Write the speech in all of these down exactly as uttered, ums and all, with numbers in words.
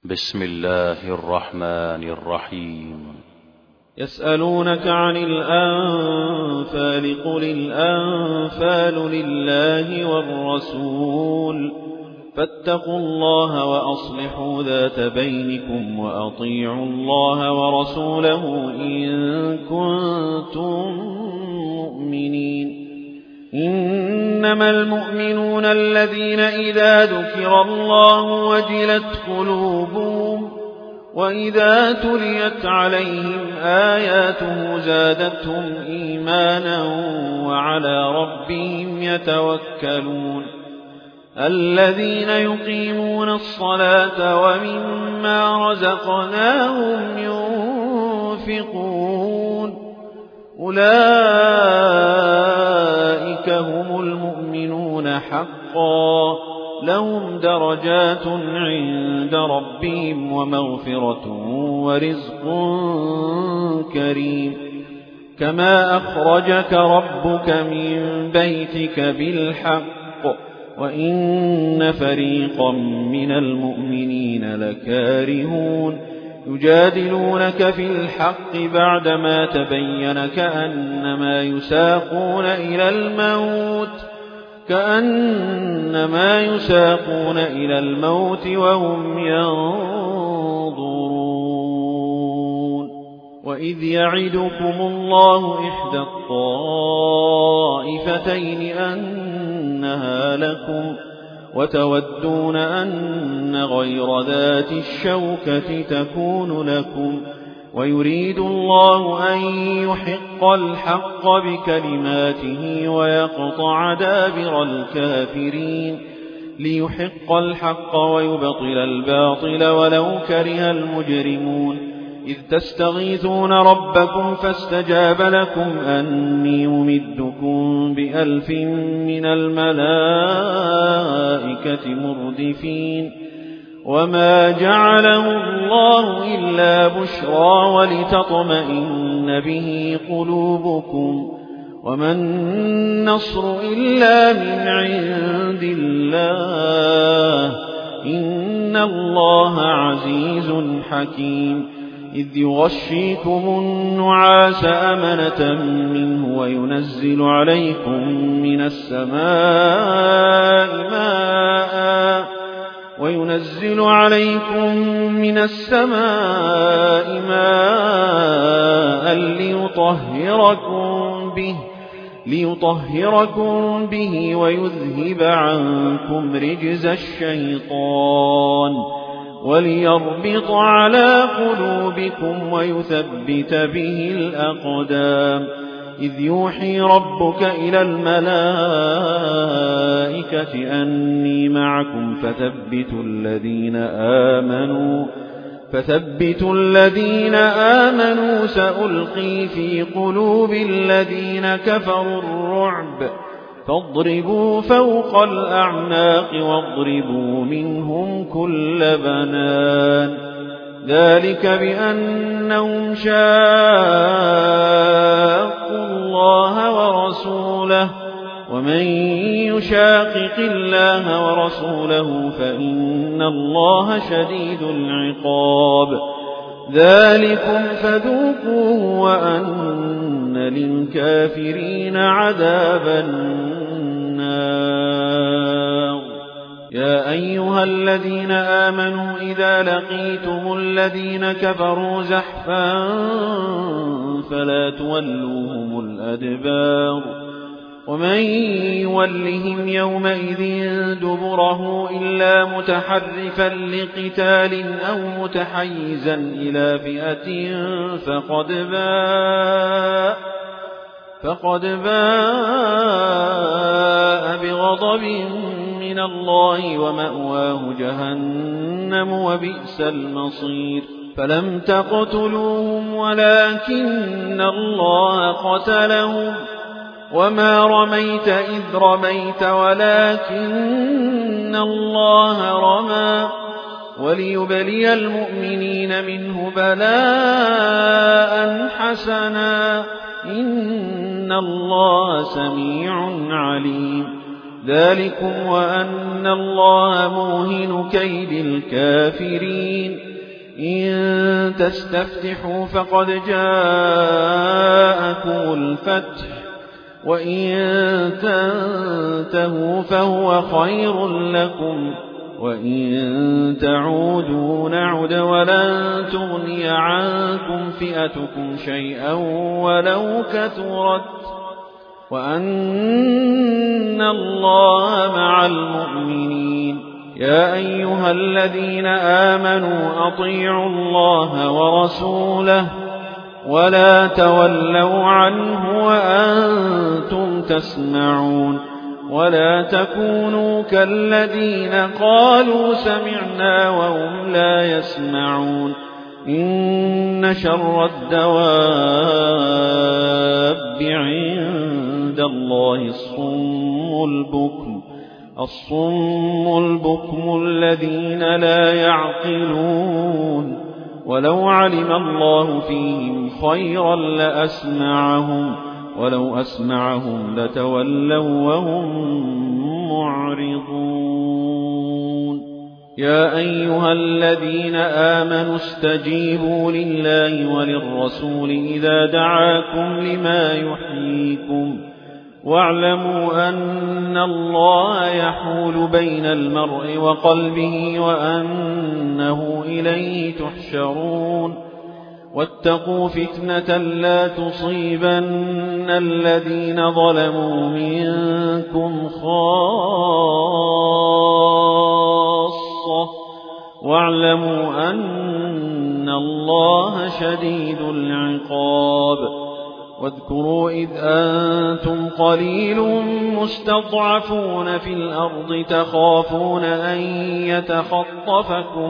بسم الله الرحمن الرحيم. يسألونك عن الأنفال قل الأنفال لله والرسول فاتقوا الله وأصلحوا ذات بينكم وأطيعوا الله ورسوله إن كنتم مؤمنين. إنما المؤمنون الذين إذا ذكر الله وجلت قلوبهم وإذا تليت عليهم آياته زادتهم إيمانا وعلى ربهم يتوكلون. الذين يقيمون الصلاة ومما رزقناهم ينفقون أولئك هم المؤمنون حقا لهم درجات عند ربهم ومغفرة ورزق كريم. كما أخرجك ربك من بيتك بالحق وإن فريقا من المؤمنين لكارهون يجادلونك في الحق بعدما تبين كأنما يساقون إلى الموت كأنما يساقون إلى الموت وهم ينظرون. وإذ يعدكم الله إحدى الطائفتين أنها لكم وتودون أن غير ذات الشوكة تكون لكم ويريد الله أن يحق الحق بكلماته ويقطع دابر الكافرين ليحق الحق ويبطل الباطل ولو كره المجرمون. إذ تستغيثون ربكم فاستجاب لكم أني ممدكم بألف من الملائكة مردفين. وما جعله الله إلا بشرى ولتطمئن به قلوبكم وما النصر إلا من عند الله إن الله عزيز حكيم. إذ يغشيكم النعاس أمنة منه وينزل عليكم من السماء ماء وينزل عليكم من السماء ماء ليطهركم به ليطهركم به ويذهب عنكم رجز الشيطان وليربط على قلوبكم ويثبت به الأقدام. إذ يوحي ربك إلى الملائكة أني معكم فثبتوا الذين آمنوا فثبتوا الذين آمنوا سألقي في قلوب الذين كفروا الرعب فاضربوا فوق الأعناق واضربوا منهم كل بنان. ذلك بأنهم شاقوا الله ورسوله ومن يشاقق الله ورسوله فإن الله شديد العقاب. ذلكم فذوقوه وأن للكافرين عذاب النار. يا أيها الذين آمنوا إذا لقيتم الذين كفروا زحفا فلا تولوهم الأدبار ومن يولهم يومئذ دبره إلا متحرفا لقتال أو متحيزا إلى فئة فقد باء فقد باء بغضب من الله ومأواه جهنم وبئس المصير. فلم تقتلوهم ولكن الله قتلهم وما رميت إذ رميت ولكن الله رمى وليبلي المؤمنين منه بلاء حسنا إن الله سميع عليم. ذلكم وأن الله موهن كيد الكافرين إن تستفتحوا فقد جاءكم الفتح وإن تنتهوا فهو خير لكم وإن تعودوا نعد ولن تغني عنكم فئتكم شيئا ولو كثرت وأن الله مع المؤمنين يا أيها الذين آمنوا أطيعوا الله ورسوله ولا تولوا عنه وأنتم تسمعون ولا تكونوا كالذين قالوا سمعنا وهم لا يسمعون إن شر الدواب عند الله الصم البكم الصم البكم الذين لا يعقلون ولو علم الله فيهم خيرا لأسمعهم ولو أسمعهم لتولوا وهم معرضون يا أيها الذين آمنوا استجيبوا لله وللرسول إذا دعاكم لما يحييكم واعلموا أن الله يحول بين المرء وقلبه وأنه إليه تحشرون واتقوا فتنة لا تصيبن الذين ظلموا منكم خاصة واعلموا أن الله شديد العقاب واذكروا إذ أنتم قليل مستضعفون في الأرض تخافون أن يتخطفكم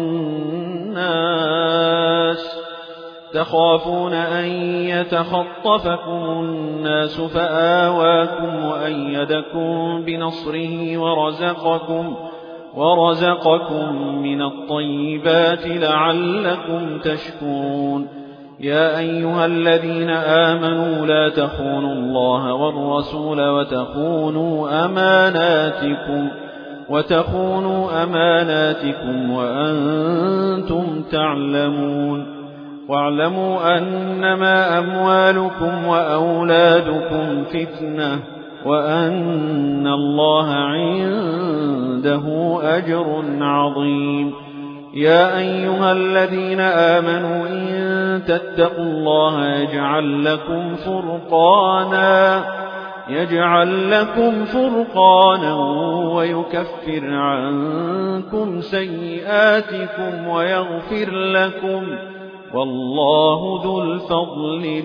الناس تخافون أن يتخطفكم الناس فآواكم وأيدكم بنصره ورزقكم ورزقكم من الطيبات لعلكم تشكرون يا أيها الذين آمنوا لا تخونوا الله والرسول وتخونوا أماناتكم وتخونوا أماناتكم وأنتم تعلمون واعلموا أنما أموالكم وأولادكم فتنة وأن الله عنده أجر عظيم يا أيها الذين آمنوا إن تتقوا الله يجعل لكم فرقانا يجعل لكم فرقانا ويكفر عنكم سيئاتكم ويغفر لكم والله ذو الفضل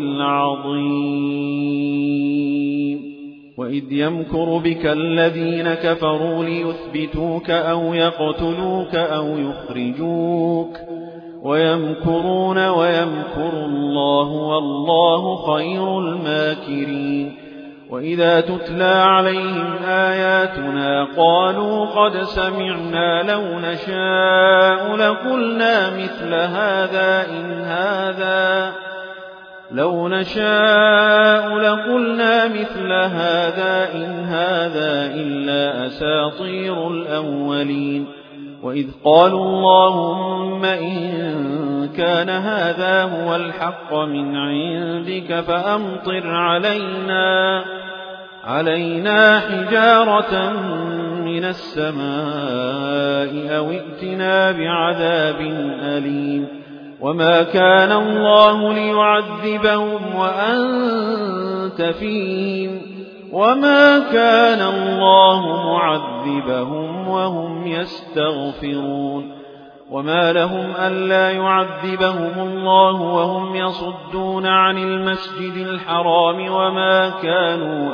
العظيم وإذ يمكر بك الذين كفروا ليثبتوك أو يقتلوك أو يخرجوك ويمكرون ويمكر الله والله خير الماكرين وإذا تتلى عليهم آياتنا قالوا قد سمعنا لو نشاء لقلنا مثل هذا إن هذا لو نشاء لقلنا مثل هذا إن هذا إلا أساطير الأولين وإذ قالوا اللهم إن كان هذا هو الحق من عندك فأمطر علينا علينا حجارة من السماء أو ائتنا بعذاب أليم وما كان الله ليعذبهم وأنت فيهم وما كان الله معذبهم وهم يستغفرون وما لهم ألا يعذبهم الله وهم يصدون عن المسجد الحرام وما كانوا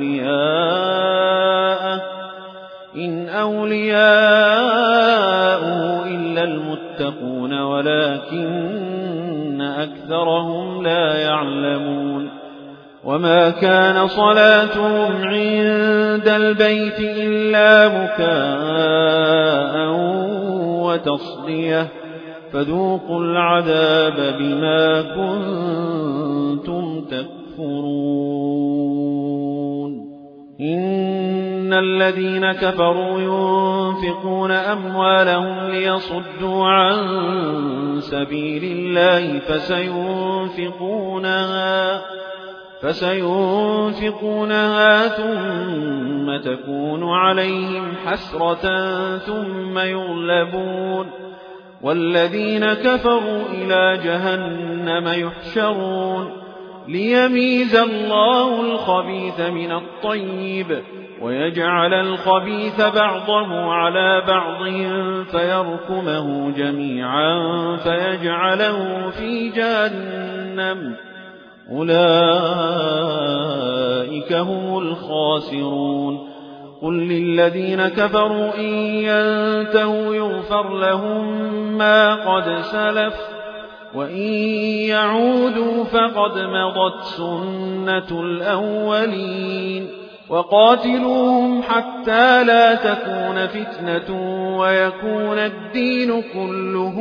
أولياءه إن أولياؤه إلا المتقون ولكن أكثرهم لا يعلمون وما كان صلاتهم عند البيت إلا مكاء وتصدية فذوقوا العذاب بما كنتم تكفرون إن إن الذين كفروا ينفقون أموالهم ليصدوا عن سبيل الله فسينفقونها فسينفقونها ثم تكون عليهم حسرة ثم يغلبون والذين كفروا إلى جهنم يحشرون ليميز الله الخبيث من الطيب ويجعل الخبيث بعضه على بعض فيركمه جميعا فيجعله في جهنم أولئك هم الخاسرون قل للذين كفروا إن ينتهوا يغفر لهم ما قد سلف وإن يعودوا فقد مضت سنة الأولين وقاتلوهم حتى لا تكون فتنة ويكون الدين كله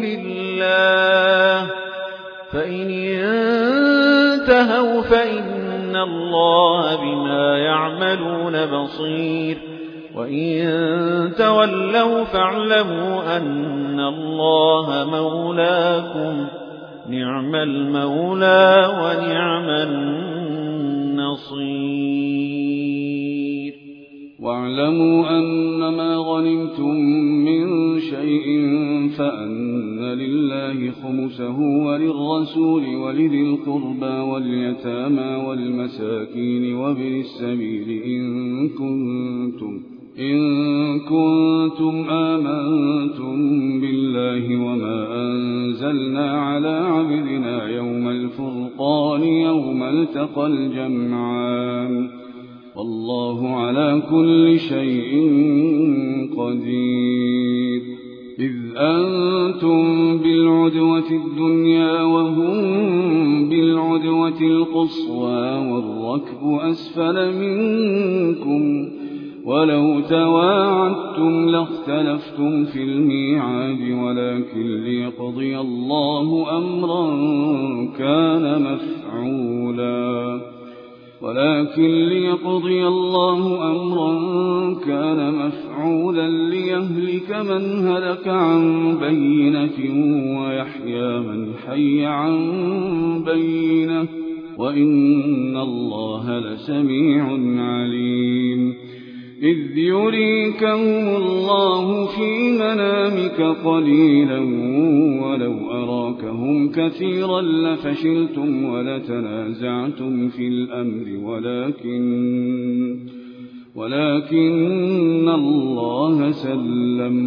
لله فإن انتهوا فإن الله بما يعملون بصير وإن تولوا فاعلموا أن الله مولاكم نعم المولى ونعم النصير واعلموا أنما غنمتم من شيء فأن لله خمسه وللرسول ولذي القربى واليتامى والمساكين وابن السبيل إن كنتم إن كنتم آمنتم بالله وما أنزلنا على عبدنا يوم الفرقان يوم التقى الجمعان والله على كل شيء قدير إذ أنتم بالعدوة الدنيا وهم بالعدوة القصوى والركب أسفل منكم ولو تواعدتم لاختلفتم في الميعاد ولكن ليقضي الله أمرا كان مفعولا ولكن ليقضي الله أمرا كان مفعولا ليهلك من هلك عن بينة ويحيى من حي عن بينة وإن الله لسميع عليم إذ يريكهم الله في منامك قليلا ولو أراكهم كثيرا لفشلتم ولتنازعتم في الأمر ولكن ولكن الله سلم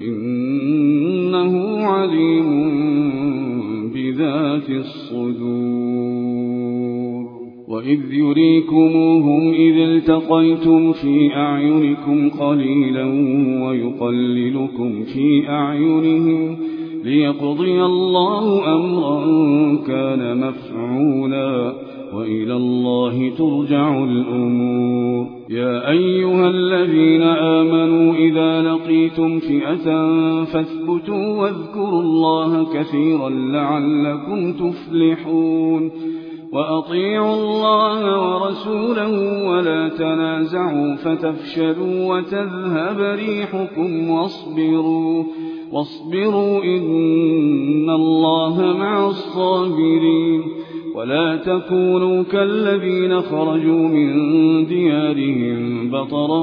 إنه عليم بذات الصدور وإذ يريكموهم إذ التقيتم في أعينكم قليلا ويقللكم في أعينهم ليقضي الله أمرا كان مفعولا وإلى الله ترجع الأمور يا أيها الذين آمنوا إذا لقيتم فئة فاثبتوا واذكروا الله كثيرا لعلكم تفلحون وأطيعوا الله ورسوله ولا تنازعوا فتفشلوا وتذهب ريحكم واصبروا واصبروا إن الله مع الصابرين ولا تكونوا كالذين خرجوا من ديارهم بطرا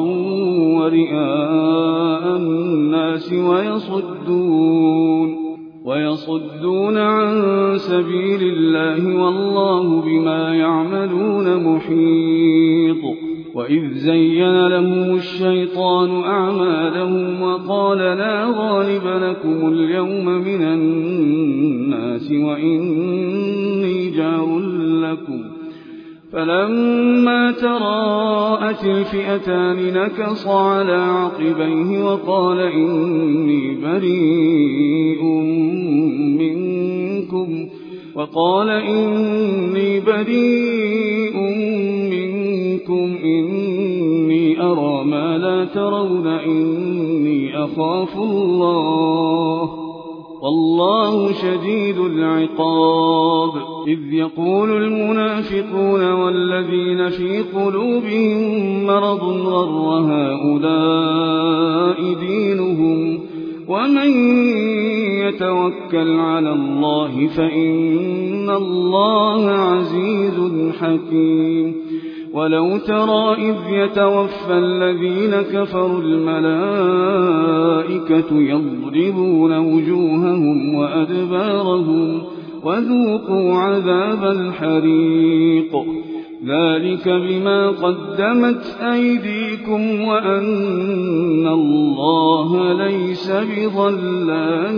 ورئاء الناس ويصدون ويصدون عن سبيل الله والله بما يعملون محيط وإذ زين لهم الشيطان أعمالهم وقال لا غالب لكم اليوم من الناس وإني جار لكم فلما تراءت الفئتان نكص على عقبيه وقال إني بريء منكم وقال إني بريء منكم إني أرى ما لا ترون إني أخاف الله والله شديد العقاب. إذ يقول المنافقون والذين في قلوبهم مرض غر هؤلاء دينهم ومن يتوكل على الله فإن الله عزيز حكيم. ولو ترى إذ يتوفى الذين كفروا الملائكة يضربون وجوههم وأدبارهم وذوقوا عذاب الحريق ذلك بما قدمت أيديكم وأن الله ليس بظلام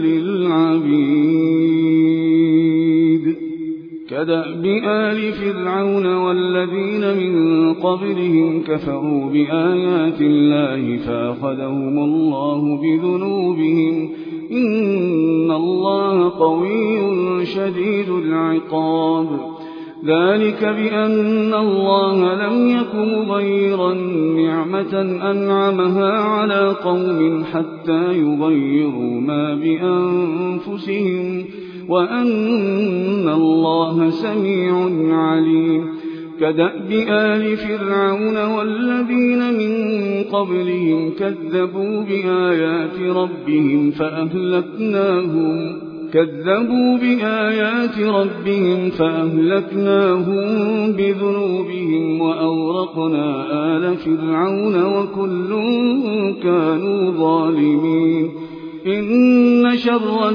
للعبيد. كدأب آل فرعون والذين من قبلهم كفروا بآيات الله فأخذهم الله بذنوبهم إن الله قوي شديد العقاب. ذلك بأن الله لم يكن مغيرا نعمة أنعمها على قوم حتى يغيروا ما بأنفسهم وأن الله سميع عليم. كدأب آل فرعون والذين من قبلهم كذبوا بآيات ربهم فأهلكناهم كذبوا بآيات ربهم فأهلكناهم بذنوبهم وأورقنا آل فرعون وكل كانوا ظالمين. إن شر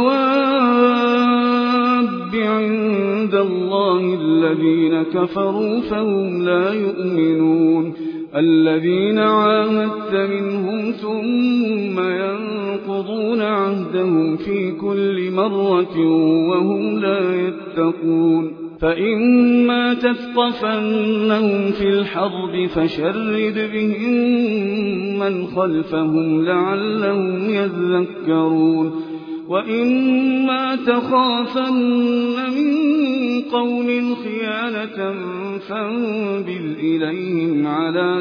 الدواب عند الله الذين كفروا فهم لا يؤمنون. الذين عاهدت منهم ثم ينقضون عهدهم في كل مرة وهم لا يتقون. فإما تثقفنهم في الحرب فشرد بهم من خلفهم لعلهم يذكرون. وإما تخافن من قوم خيانة فانبذ إليهم على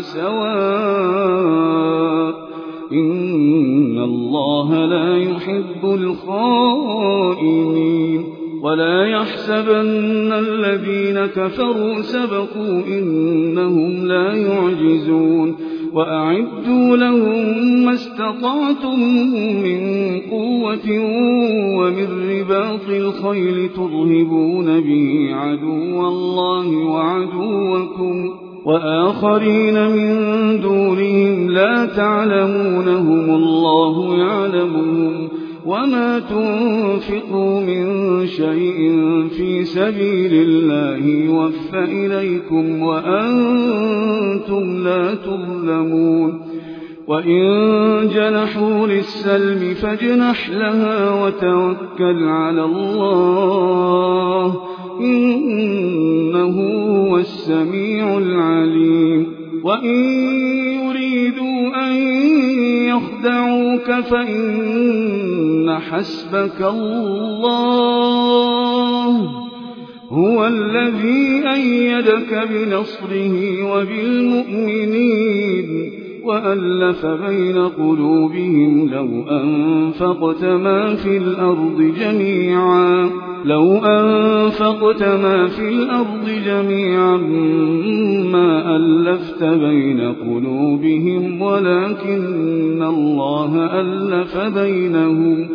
سواء إن الله لا يحب الخائنين. ولا يحسبن الذين كفروا سبقوا إنهم لا يعجزون. وأعدوا لهم ما استطعتم من قوة ومن رباط الخيل ترهبون به عدو الله وعدوكم وآخرين من دونهم لا تعلمونهم الله يعلمهم. وما تنفقوا من شيء في سبيل الله يوفى إليكم وأنتم لا تظلمون. وإن جنحوا للسلم فاجنح لها وتوكل على الله إنه هو السميع العليم. وإن يريدوا أن يخدعوك فإن حسبك الله هو الذي أيدك بنصره وبالمؤمنين وألف بين قلوبهم. لو أنفقت ما في الأرض جميعا لو أنفقت ما في الأرض جميعا ما ألفت بين قلوبهم ولكن الله ألف بينهم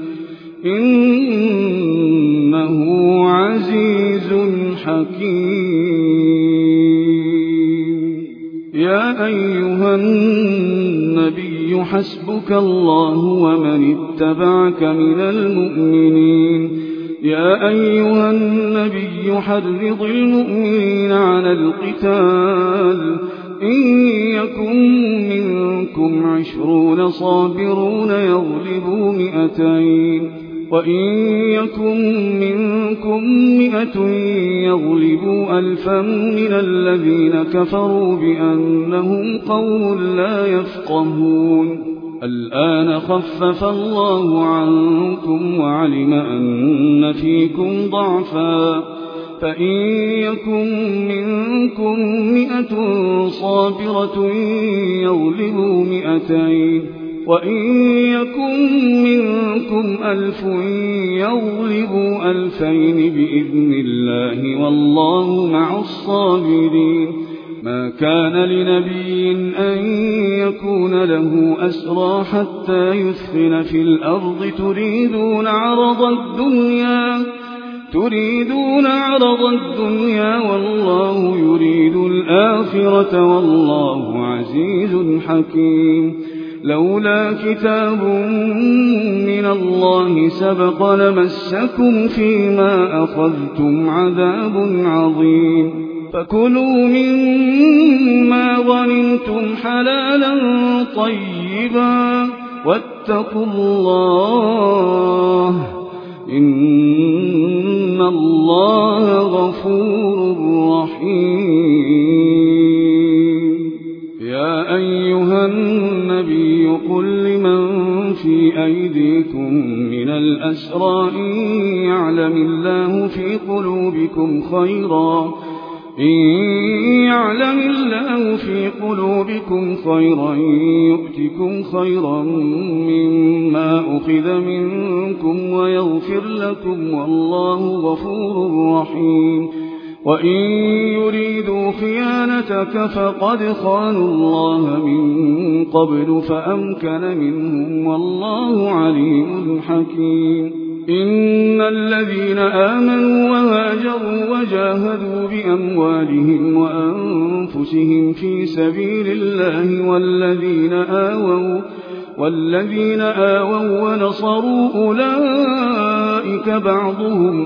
إنه عزيز حكيم. يا أيها النبي حسبك الله ومن اتبعك من المؤمنين. يا أيها النبي حرض المؤمنين على القتال إن يكن منكم عشرون صابرون يغلبوا مئتين وإن يكن منكم مئة يغلبوا ألفا من الذين كفروا بأنهم قوم لا يفقهون. الآن خفف الله عنكم وعلم أن فيكم ضعفا فإن يكن منكم مئة صابرة يغلبوا مئتين وإن يكن منكم ألف يغلبوا ألفين بإذن الله والله مع الصابرين ما كان لنبي أن يكون له أسرى حتى يثخن في الأرض تريدون عرض الدنيا تريدون عرض الدنيا والله يريد الآخرة والله عزيز حكيم لولا كتاب من الله سبق لمسكم فيما أخذتم عذاب عظيم فكلوا مما غنمتم حلالا طيبا واتقوا الله إن الله غفور رحيم يا أيها النبي قل لمن في أيديكم من الأسرى إن يعلم الله في قلوبكم خيرا إن يعلم الله في قلوبكم خيرا يؤتكم خيرا مما أخذ منكم ويغفر لكم والله غفور رحيم وإن يريدوا خيانتك فقد خانوا الله من قبل فأمكن منهم والله عليم حكيم إن الذين آمنوا وهاجروا وجاهدوا بأموالهم وأنفسهم في سبيل الله والذين آووا والذين آووا ونصروا أولئك بعضهم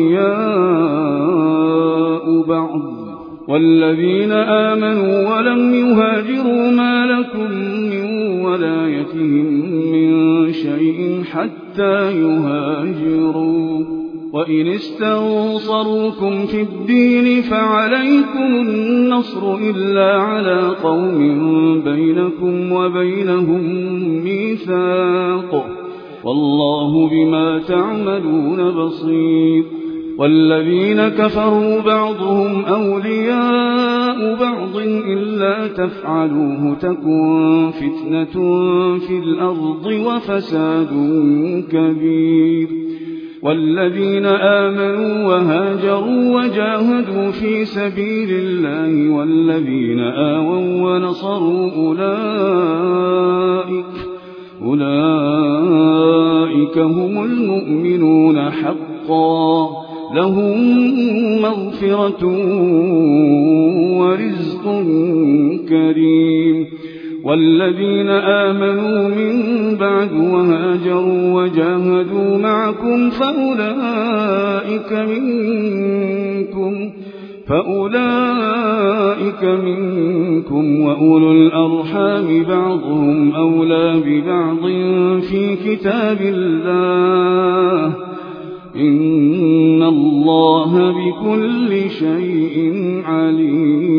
أولياء بعض والذين آمنوا ولم يهاجروا ما لكم من ولايتهم من شيء حتى يهاجروا وإن استنصروكم في الدين فعليكم النصر إلا على قوم بينكم وبينهم ميثاق والله بما تعملون بصير والذين كفروا بعضهم أولياء بعض إلا تفعلوه تكن فتنة في الأرض وفساد كبير والذين آمنوا وهاجروا وجاهدوا في سبيل الله والذين آووا ونصروا أولئك أولئك هم المؤمنون حقا لهم مغفرة ورزق كريم والذين آمنوا من بعد وهاجروا وجاهدوا معكم فأولئك منكم فأولئك منكم وأولو الأرحام بعضهم أولى ببعض في كتاب الله إن الله بكل شيء عليم